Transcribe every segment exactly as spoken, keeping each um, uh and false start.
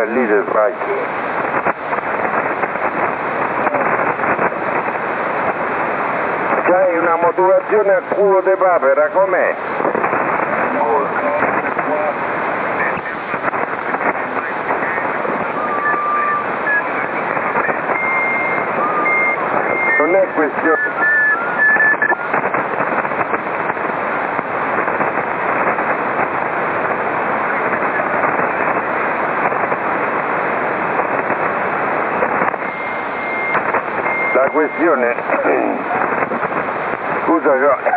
eh, lì ti sbagli. C'hai una motivazione a culo di papera, com'è? Non è questione... La questione... Scusa,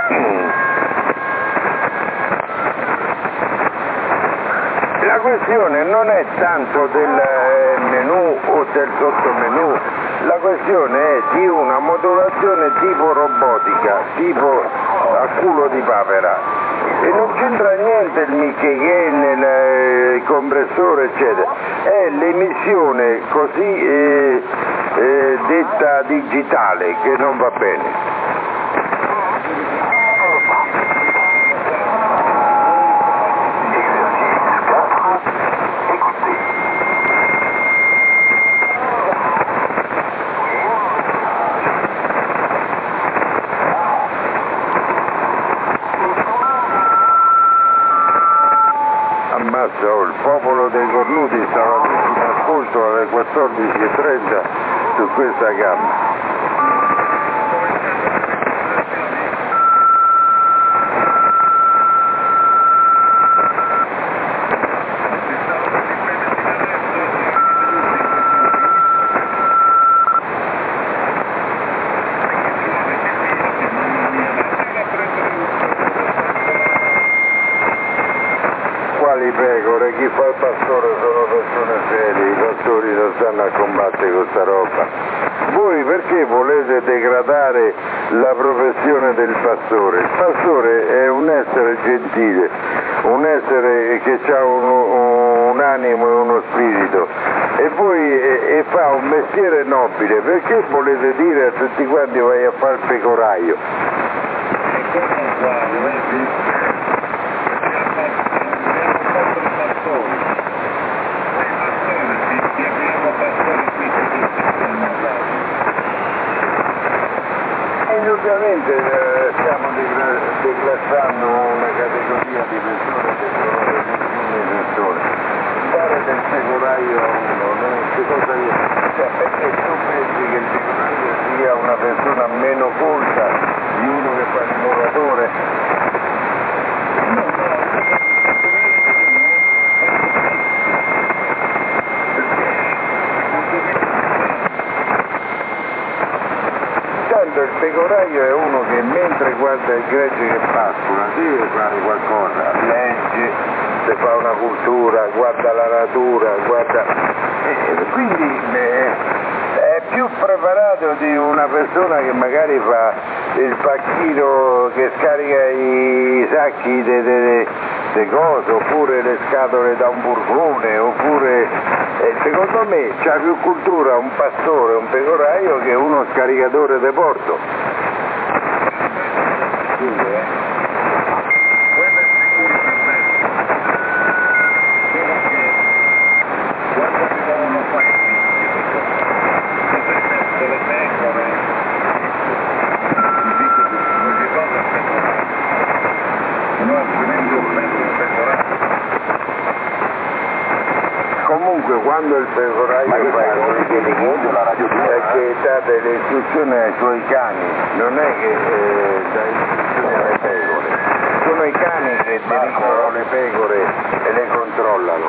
la questione non è tanto del menù o del sottomenù, la questione è di una motivazione tipo robotica, tipo a culo di papera, e non c'entra niente il Michele, il compressore eccetera, è l'emissione così eh, eh, detta digitale che non va bene. Ammazza, oh, il popolo dei cornuti stava in ascolto alle quattordici e trenta su questa gamba. Quali pecore? Chi fa il pastore sono persone serie, i pastori non stanno a combattere con sta roba. Voi perché volete degradare la professione del pastore? Il pastore è un essere gentile, un essere che ha un, un animo e uno spirito, e voi e, e fa un mestiere nobile. Perché volete dire a tutti quanti vai a fare il pecoraio? Indubbiamente eh, stiamo declassando una categoria di persone che sono delle ultime persone. Fare del pecoraio a uno, no? Che cosa è? Cioè, perché tu pensi che il pecoraio sia una persona meno colta di uno che fa il muratore? No, no. Il pecoraio è uno che mentre guarda il gregge che pascola deve fare qualcosa, legge, se fa una cultura, guarda la natura, guarda... E quindi eh, è più preparato di una persona che magari fa il pacchino che scarica i sacchi de, de, de, de cose, oppure le scatole da un burgone, oppure eh, secondo me c'ha più cultura un pastore, un pecoraio che uno scaricatore de porto. Quindi, eh. Comunque quando il pecoraio fa è che dà delle istruzioni ai suoi cani, non è che eh, dà istruzioni alle pecore, sono i cani che dirigono le pecore e le controllano.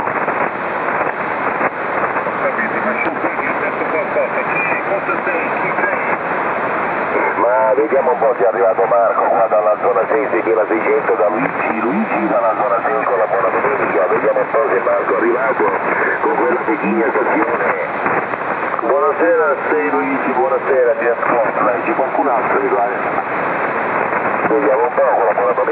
Ma vediamo un po' se è arrivato Marco qua dalla zona sei, Sechiela seicento, da Luigi, Luigi dalla zona sei con la buona domenica, vediamo un po' se Marco è arrivato con quella pechigna stazione. Buonasera a te Luigi, buonasera, ti ascolta, c'è qualcun altro di qua? Vediamo un po' con la buona domenica.